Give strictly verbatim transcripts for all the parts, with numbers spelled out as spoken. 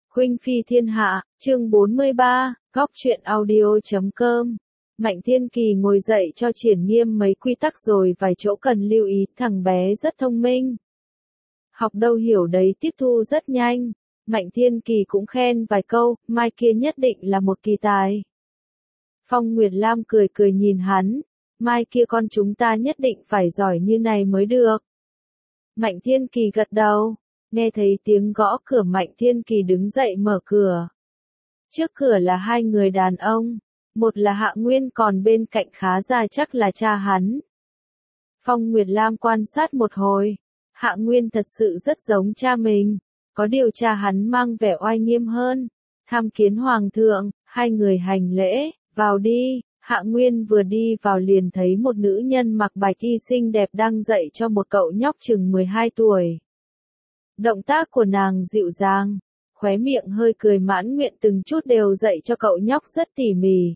Khuynh Phi Thiên Hạ, chương bốn mươi ba, góc truyện audio.com. Mạnh Thiên Kỳ ngồi dậy cho Triển Nghiêm mấy quy tắc rồi vài chỗ cần lưu ý, thằng bé rất thông minh. Học đâu hiểu đấy, tiếp thu rất nhanh. Mạnh Thiên Kỳ cũng khen vài câu, mai kia nhất định là một kỳ tài. Phong Nguyệt Lam cười cười nhìn hắn, mai kia con chúng ta nhất định phải giỏi như này mới được. Mạnh Thiên Kỳ gật đầu. Nghe thấy tiếng gõ cửa, Mạnh Thiên Kỳ đứng dậy mở cửa. Trước cửa là hai người đàn ông, một là Hạ Nguyên, còn bên cạnh khá già chắc là cha hắn. Phong Nguyệt Lam quan sát một hồi, Hạ Nguyên thật sự rất giống cha mình, có điều cha hắn mang vẻ oai nghiêm hơn. Tham kiến hoàng thượng, hai người hành lễ, vào đi. Hạ Nguyên vừa đi vào liền thấy một nữ nhân mặc bạch y xinh đẹp đang dạy cho một cậu nhóc chừng mười hai tuổi. Động tác của nàng dịu dàng, khóe miệng hơi cười mãn nguyện, từng chút đều dạy cho cậu nhóc rất tỉ mỉ.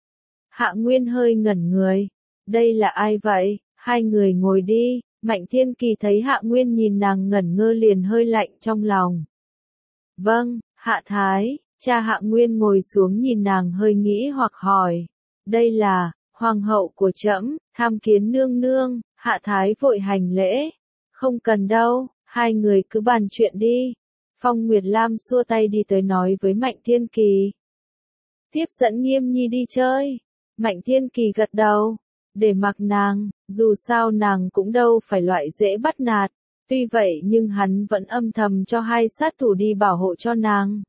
Hạ Nguyên hơi ngẩn người, đây là ai vậy? Hai người ngồi đi. Mạnh Thiên Kỳ thấy Hạ Nguyên nhìn nàng ngẩn ngơ liền hơi lạnh trong lòng. Vâng, Hạ Thái. Cha Hạ Nguyên ngồi xuống nhìn nàng hơi nghĩ hoặc hỏi. Đây là hoàng hậu của trẫm, tham kiến nương nương. Hạ Thái vội hành lễ. Không cần đâu. Hai người cứ bàn chuyện đi. Phong Nguyệt Lam xua tay đi tới nói với Mạnh Thiên Kỳ. Tiếp dẫn Nghiêm Nhi đi chơi. Mạnh Thiên Kỳ gật đầu. Để mặc nàng, dù sao nàng cũng đâu phải loại dễ bắt nạt. Tuy vậy nhưng hắn vẫn âm thầm cho hai sát thủ đi bảo hộ cho nàng.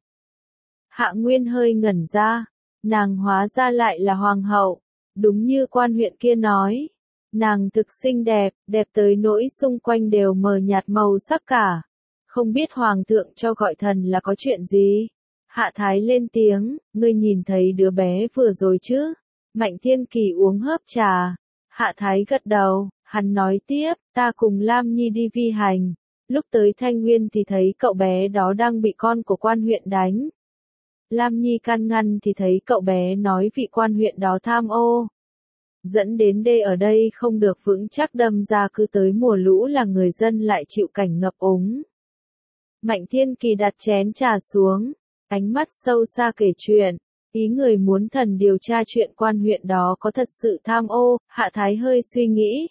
Hạ Nguyên hơi ngẩn ra. Nàng hóa ra lại là hoàng hậu. Đúng như quan huyện kia nói. Nàng thực xinh đẹp, đẹp tới nỗi xung quanh đều mờ nhạt màu sắc cả. Không biết hoàng thượng cho gọi thần là có chuyện gì? Hạ Thái lên tiếng, ngươi nhìn thấy đứa bé vừa rồi chứ? Mạnh Thiên Kỳ uống hớp trà. Hạ Thái gật đầu, hắn nói tiếp, ta cùng Lam Nhi đi vi hành. Lúc tới Thanh Nguyên thì thấy cậu bé đó đang bị con của quan huyện đánh. Lam Nhi can ngăn thì thấy cậu bé nói vị quan huyện đó tham ô. Dẫn đến đê ở đây không được vững chắc, đâm ra cứ tới mùa lũ là người dân lại chịu cảnh ngập úng. Mạnh Thiên Kỳ đặt chén trà xuống, ánh mắt sâu xa kể chuyện. Ý người muốn thần điều tra chuyện quan huyện đó có thật sự tham ô. Hạ Thái hơi suy nghĩ.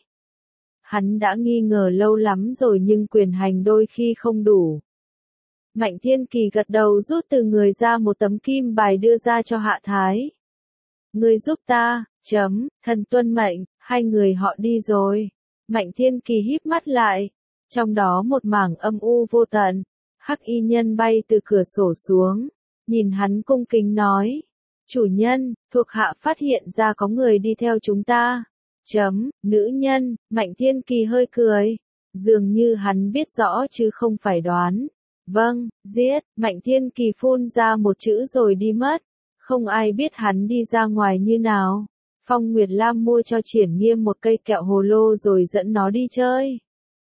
Hắn đã nghi ngờ lâu lắm rồi nhưng quyền hành đôi khi không đủ. Mạnh Thiên Kỳ gật đầu, rút từ người ra một tấm kim bài đưa ra cho Hạ Thái. Ngươi giúp ta, chấm, thần tuân mệnh. Hai người họ đi rồi. Mạnh Thiên Kỳ híp mắt lại. Trong đó một mảng âm u vô tận. Hắc y nhân bay từ cửa sổ xuống. Nhìn hắn cung kính nói. Chủ nhân, thuộc hạ phát hiện ra có người đi theo chúng ta. Chấm, nữ nhân. Mạnh Thiên Kỳ hơi cười. Dường như hắn biết rõ chứ không phải đoán. Vâng, giết. Mạnh Thiên Kỳ phun ra một chữ rồi đi mất. Không ai biết hắn đi ra ngoài như nào. Phong Nguyệt Lam mua cho Triển Nghiêm một cây kẹo hồ lô rồi dẫn nó đi chơi.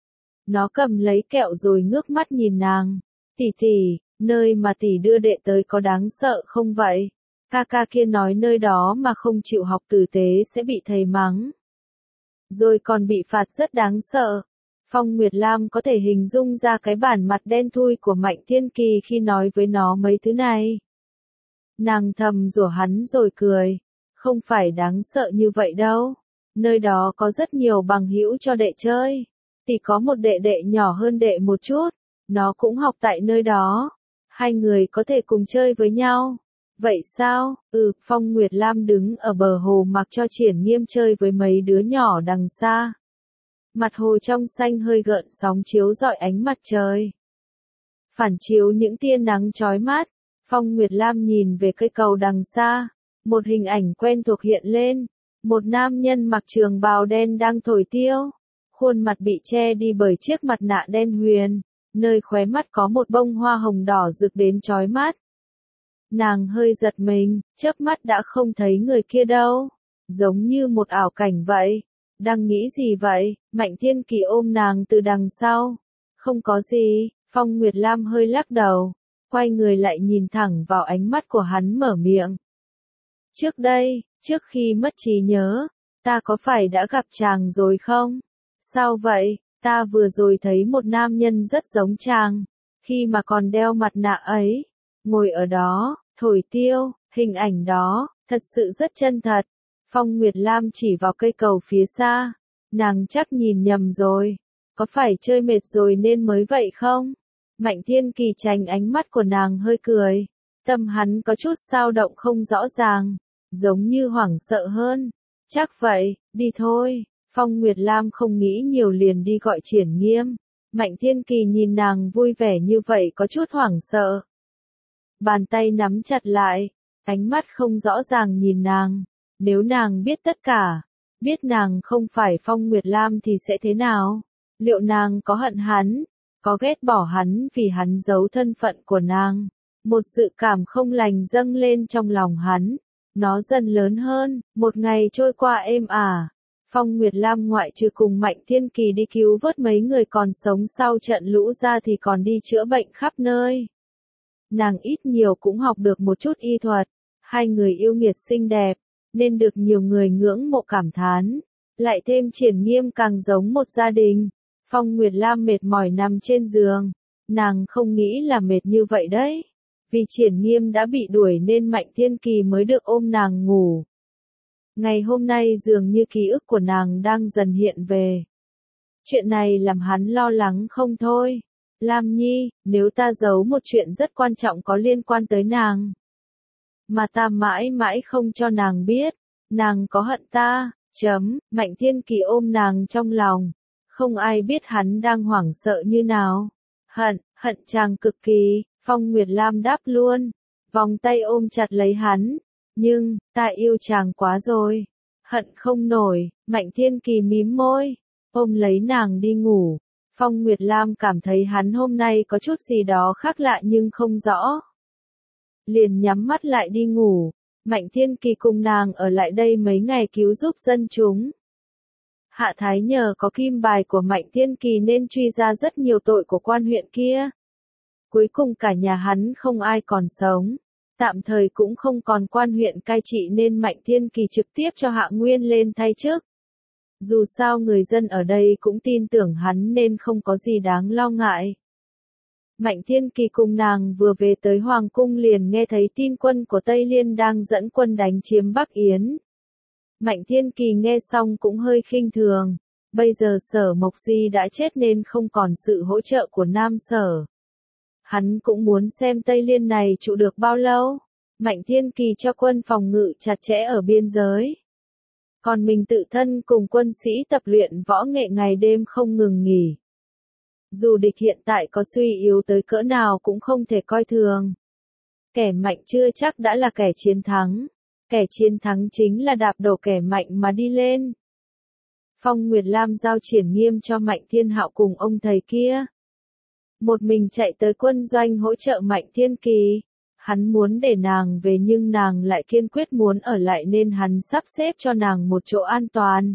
Nó cầm lấy kẹo rồi ngước mắt nhìn nàng. Tỷ tỷ, nơi mà tỷ đưa đệ tới có đáng sợ không vậy? Ca ca kia nói nơi đó mà không chịu học tử tế sẽ bị thầy mắng. Rồi còn bị phạt rất đáng sợ. Phong Nguyệt Lam có thể hình dung ra cái bản mặt đen thui của Mạnh Thiên Kỳ khi nói với nó mấy thứ này. Nàng thầm rủa hắn rồi cười. Không phải đáng sợ như vậy đâu. Nơi đó có rất nhiều bằng hữu cho đệ chơi. Tỷ có một đệ đệ nhỏ hơn đệ một chút. Nó cũng học tại nơi đó. Hai người có thể cùng chơi với nhau. Vậy sao? Ừ, Phong Nguyệt Lam đứng ở bờ hồ mặc cho Triển Nghiêm chơi với mấy đứa nhỏ đằng xa. Mặt hồ trong xanh hơi gợn sóng chiếu rọi ánh mặt trời. Phản chiếu những tia nắng chói mát. Phong Nguyệt Lam nhìn về cây cầu đằng xa. Một hình ảnh quen thuộc hiện lên. Một nam nhân mặc trường bào đen đang thổi tiêu. Khuôn mặt bị che đi bởi chiếc mặt nạ đen huyền. Nơi khóe mắt có một bông hoa hồng đỏ rực đến chói mắt. Nàng hơi giật mình, chớp mắt đã không thấy người kia đâu. Giống như một ảo cảnh vậy. Đang nghĩ gì vậy? Mạnh Thiên Kỳ ôm nàng từ đằng sau. Không có gì. Phong Nguyệt Lam hơi lắc đầu. Quay người lại nhìn thẳng vào ánh mắt của hắn mở miệng. Trước đây, trước khi mất trí nhớ, ta có phải đã gặp chàng rồi không? Sao vậy? Ta vừa rồi thấy một nam nhân rất giống chàng. Khi mà còn đeo mặt nạ ấy. ngồi ở đó, thổi tiêu, hình ảnh đó, thật sự rất chân thật. Phong Nguyệt Lam chỉ vào cây cầu phía xa, nàng chắc nhìn nhầm rồi, có phải chơi mệt rồi nên mới vậy không? Mạnh Thiên Kỳ tránh ánh mắt của nàng hơi cười, tâm hắn có chút dao động không rõ ràng, giống như hoảng sợ hơn. Chắc vậy, đi thôi. Phong Nguyệt Lam không nghĩ nhiều liền đi gọi Triển Nghiêm. Mạnh Thiên Kỳ nhìn nàng vui vẻ như vậy có chút hoảng sợ. Bàn tay nắm chặt lại, ánh mắt không rõ ràng nhìn nàng. Nếu nàng biết tất cả, biết nàng không phải Phong Nguyệt Lam thì sẽ thế nào? Liệu nàng có hận hắn, có ghét bỏ hắn vì hắn giấu thân phận của nàng? Một dự cảm không lành dâng lên trong lòng hắn. Nó dần lớn hơn, một ngày trôi qua êm ả. Phong Nguyệt Lam ngoại trừ cùng Mạnh Thiên Kỳ đi cứu vớt mấy người còn sống sau trận lũ ra thì còn đi chữa bệnh khắp nơi. Nàng ít nhiều cũng học được một chút y thuật, hai người yêu nghiệt xinh đẹp, nên được nhiều người ngưỡng mộ cảm thán. Lại thêm Triển Nghiêm càng giống một gia đình. Phong Nguyệt Lam mệt mỏi nằm trên giường, nàng không nghĩ là mệt như vậy đấy. Vì Triển Nghiêm đã bị đuổi nên Mạnh Thiên Kỳ mới được ôm nàng ngủ. Ngày hôm nay dường như ký ức của nàng đang dần hiện về. Chuyện này làm hắn lo lắng không thôi. Lam Nhi, nếu ta giấu một chuyện rất quan trọng có liên quan tới nàng, mà ta mãi mãi không cho nàng biết, nàng có hận ta, chấm, Mạnh Thiên Kỳ ôm nàng trong lòng. Không ai biết hắn đang hoảng sợ như nào. Hận, hận chàng cực kỳ, Phong Nguyệt Lam đáp luôn, vòng tay ôm chặt lấy hắn. Nhưng, ta yêu chàng quá rồi. Hận không nổi, Mạnh Thiên Kỳ mím môi, ôm lấy nàng đi ngủ. Phong Nguyệt Lam cảm thấy hắn hôm nay có chút gì đó khác lạ nhưng không rõ. Liền nhắm mắt lại đi ngủ. Mạnh Thiên Kỳ cùng nàng ở lại đây mấy ngày cứu giúp dân chúng. Hạ Thái nhờ có kim bài của Mạnh Thiên Kỳ nên truy ra rất nhiều tội của quan huyện kia. Cuối cùng cả nhà hắn không ai còn sống. Tạm thời cũng không còn quan huyện cai trị nên Mạnh Thiên Kỳ trực tiếp cho Hạ Nguyên lên thay chức. Dù sao người dân ở đây cũng tin tưởng hắn nên không có gì đáng lo ngại. Mạnh Thiên Kỳ cùng nàng vừa về tới Hoàng Cung liền nghe thấy tin quân của Tây Liên đang dẫn quân đánh chiếm Bắc Yến. Mạnh Thiên Kỳ nghe xong cũng hơi khinh thường. Bây giờ Sở Mộc Di đã chết nên không còn sự hỗ trợ của Nam Sở. Hắn cũng muốn xem Tây Liên này trụ được bao lâu. Mạnh Thiên Kỳ cho quân phòng ngự chặt chẽ ở biên giới. Còn mình tự thân cùng quân sĩ tập luyện võ nghệ ngày đêm không ngừng nghỉ. Dù địch hiện tại có suy yếu tới cỡ nào cũng không thể coi thường. Kẻ mạnh chưa chắc đã là kẻ chiến thắng. Kẻ chiến thắng chính là đạp đổ kẻ mạnh mà đi lên. Phong Nguyệt Lam giao Triển Nghiêm cho Mạnh Thiên Hạo cùng ông thầy kia. Một mình chạy tới quân doanh hỗ trợ Mạnh Thiên Kỳ. Hắn muốn để nàng về nhưng nàng lại kiên quyết muốn ở lại nên hắn sắp xếp cho nàng một chỗ an toàn.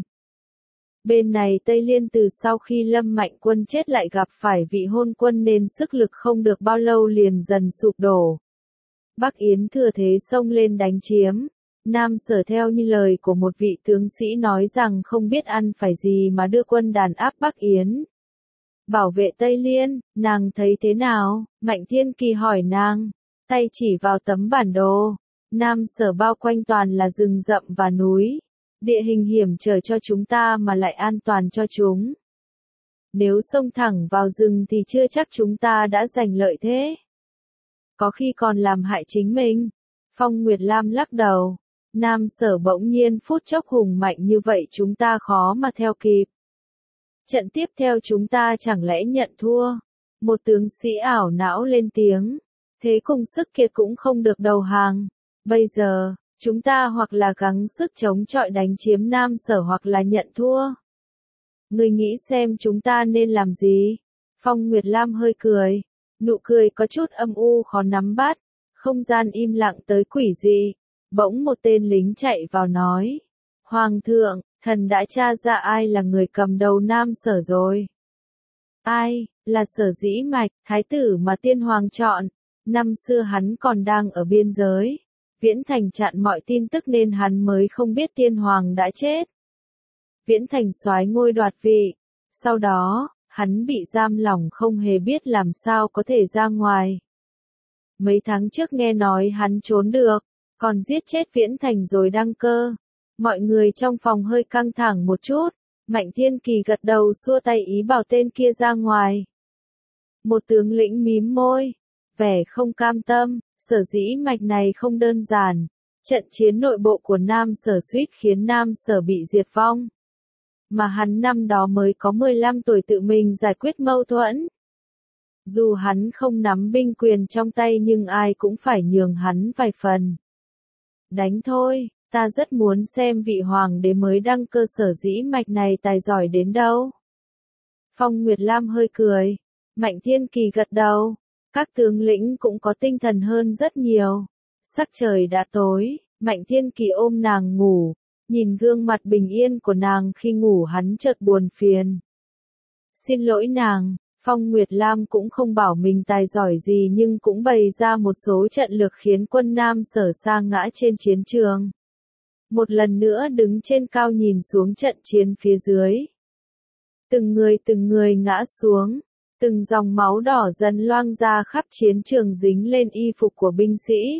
Bên này Tây Liên từ sau khi Lâm Mạnh Quân chết lại gặp phải vị hôn quân nên sức lực không được bao lâu liền dần sụp đổ. Bắc Yến thừa thế xông lên đánh chiếm. Nam Sở theo như lời của một vị tướng sĩ nói rằng không biết ăn phải gì mà đưa quân đàn áp Bắc Yến. Bảo vệ Tây Liên, nàng thấy thế nào? Mạnh Thiên Kỳ hỏi nàng, tay chỉ vào tấm bản đồ. Nam Sở bao quanh toàn là rừng rậm và núi. Địa hình hiểm trở cho chúng ta mà lại an toàn cho chúng. Nếu xông thẳng vào rừng thì chưa chắc chúng ta đã giành lợi thế. Có khi còn làm hại chính mình. Phong Nguyệt Lam lắc đầu. Nam Sở bỗng nhiên phút chốc hùng mạnh như vậy chúng ta khó mà theo kịp. Trận tiếp theo chúng ta chẳng lẽ nhận thua? Một tướng sĩ ảo não lên tiếng. Thế cùng sức kiệt cũng không được đầu hàng. Bây giờ, chúng ta hoặc là gắng sức chống chọi đánh chiếm Nam Sở hoặc là nhận thua. Ngươi nghĩ xem chúng ta nên làm gì? Phong Nguyệt Lam hơi cười. Nụ cười có chút âm u khó nắm bắt. Không gian im lặng tới quỷ dị. Bỗng một tên lính chạy vào nói. Hoàng thượng, thần đã tra ra ai là người cầm đầu Nam Sở rồi. Ai, là Sở Dĩ Mạch, thái tử mà tiên hoàng chọn. Năm xưa hắn còn đang ở biên giới. Viễn Thành chặn mọi tin tức nên hắn mới không biết tiên hoàng đã chết. Viễn Thành soái ngôi đoạt vị. Sau đó, hắn bị giam lỏng không hề biết làm sao có thể ra ngoài. Mấy tháng trước nghe nói hắn trốn được, còn giết chết Viễn Thành rồi đăng cơ. Mọi người trong phòng hơi căng thẳng một chút, Mạnh Thiên Kỳ gật đầu xua tay ý bảo tên kia ra ngoài. Một tướng lĩnh mím môi, vẻ không cam tâm, sở dĩ mạch này không đơn giản. Trận chiến nội bộ của Nam Sở suýt khiến Nam Sở bị diệt vong. Mà hắn năm đó mới có mười lăm tuổi tự mình giải quyết mâu thuẫn. Dù hắn không nắm binh quyền trong tay nhưng ai cũng phải nhường hắn vài phần. Đánh thôi, ta rất muốn xem vị hoàng đế mới đăng cơ sở dĩ mạch này tài giỏi đến đâu. Phong Nguyệt Lam hơi cười, Mạnh Thiên Kỳ gật đầu, các tướng lĩnh cũng có tinh thần hơn rất nhiều. Sắc trời đã tối, Mạnh Thiên Kỳ ôm nàng ngủ, nhìn gương mặt bình yên của nàng khi ngủ hắn chợt buồn phiền. Xin lỗi nàng, Phong Nguyệt Lam cũng không bảo mình tài giỏi gì nhưng cũng bày ra một số trận lược khiến quân Nam Sở sa ngã trên chiến trường. Một lần nữa đứng trên cao nhìn xuống trận chiến phía dưới. Từng người từng người ngã xuống, từng dòng máu đỏ dần loang ra khắp chiến trường dính lên y phục của binh sĩ.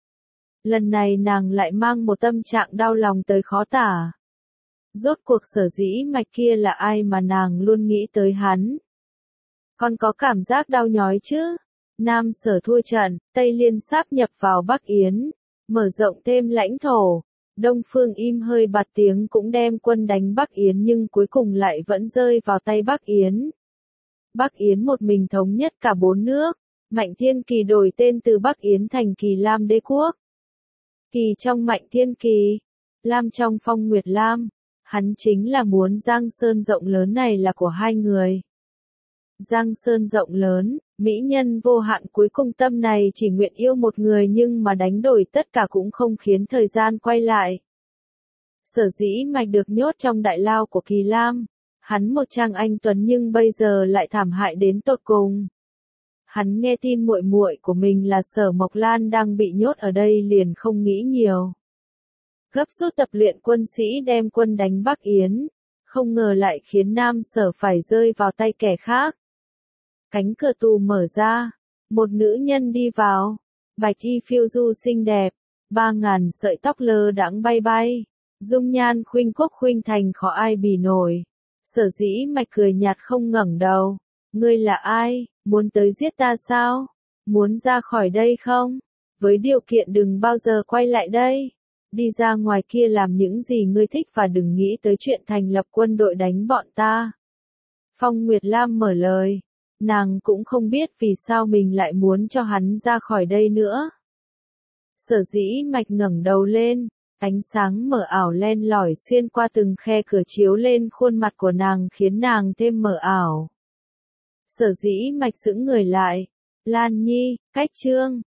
Lần này nàng lại mang một tâm trạng đau lòng tới khó tả. Rốt cuộc sở dĩ mạch kia là ai mà nàng luôn nghĩ tới hắn. Còn có cảm giác đau nhói chứ. Nam Sở thua trận, Tây Liên sáp nhập vào Bắc Yến, mở rộng thêm lãnh thổ. Đông Phương im hơi bạt tiếng cũng đem quân đánh Bắc Yến nhưng cuối cùng lại vẫn rơi vào tay Bắc Yến. Bắc Yến một mình thống nhất cả bốn nước. Mạnh Thiên Kỳ đổi tên từ Bắc Yến thành Kỳ Lam Đế Quốc. Kỳ trong Mạnh Thiên Kỳ, Lam trong Phong Nguyệt Lam, hắn chính là muốn Giang Sơn rộng lớn này là của hai người. Giang Sơn rộng lớn, mỹ nhân vô hạn cuối cùng tâm này chỉ nguyện yêu một người nhưng mà đánh đổi tất cả cũng không khiến thời gian quay lại. Sở dĩ mạch được nhốt trong đại lao của Kỳ Lam, hắn một chàng anh tuấn nhưng bây giờ lại thảm hại đến tột cùng. Hắn nghe tin muội muội của mình là Sở Mộc Lan đang bị nhốt ở đây liền không nghĩ nhiều. Gấp rút tập luyện quân sĩ đem quân đánh Bắc Yến, không ngờ lại khiến Nam Sở phải rơi vào tay kẻ khác. Cánh cửa tù mở ra, một nữ nhân đi vào, bạch y phiêu du xinh đẹp, ba ngàn sợi tóc lơ đãng bay bay, dung nhan khuynh quốc khuynh thành khó ai bì nổi. Sở dĩ mạch cười nhạt không ngẩng đầu, ngươi là ai, muốn tới giết ta sao, muốn ra khỏi đây không, với điều kiện đừng bao giờ quay lại đây, đi ra ngoài kia làm những gì ngươi thích và đừng nghĩ tới chuyện thành lập quân đội đánh bọn ta. Phong Nguyệt Lam mở lời. Nàng cũng không biết vì sao mình lại muốn cho hắn ra khỏi đây nữa. Sở dĩ mạch ngẩng đầu lên, ánh sáng mờ ảo len lỏi xuyên qua từng khe cửa chiếu lên khuôn mặt của nàng khiến nàng thêm mờ ảo. Sở dĩ mạch sững người lại, Lan Nhi, cách chương.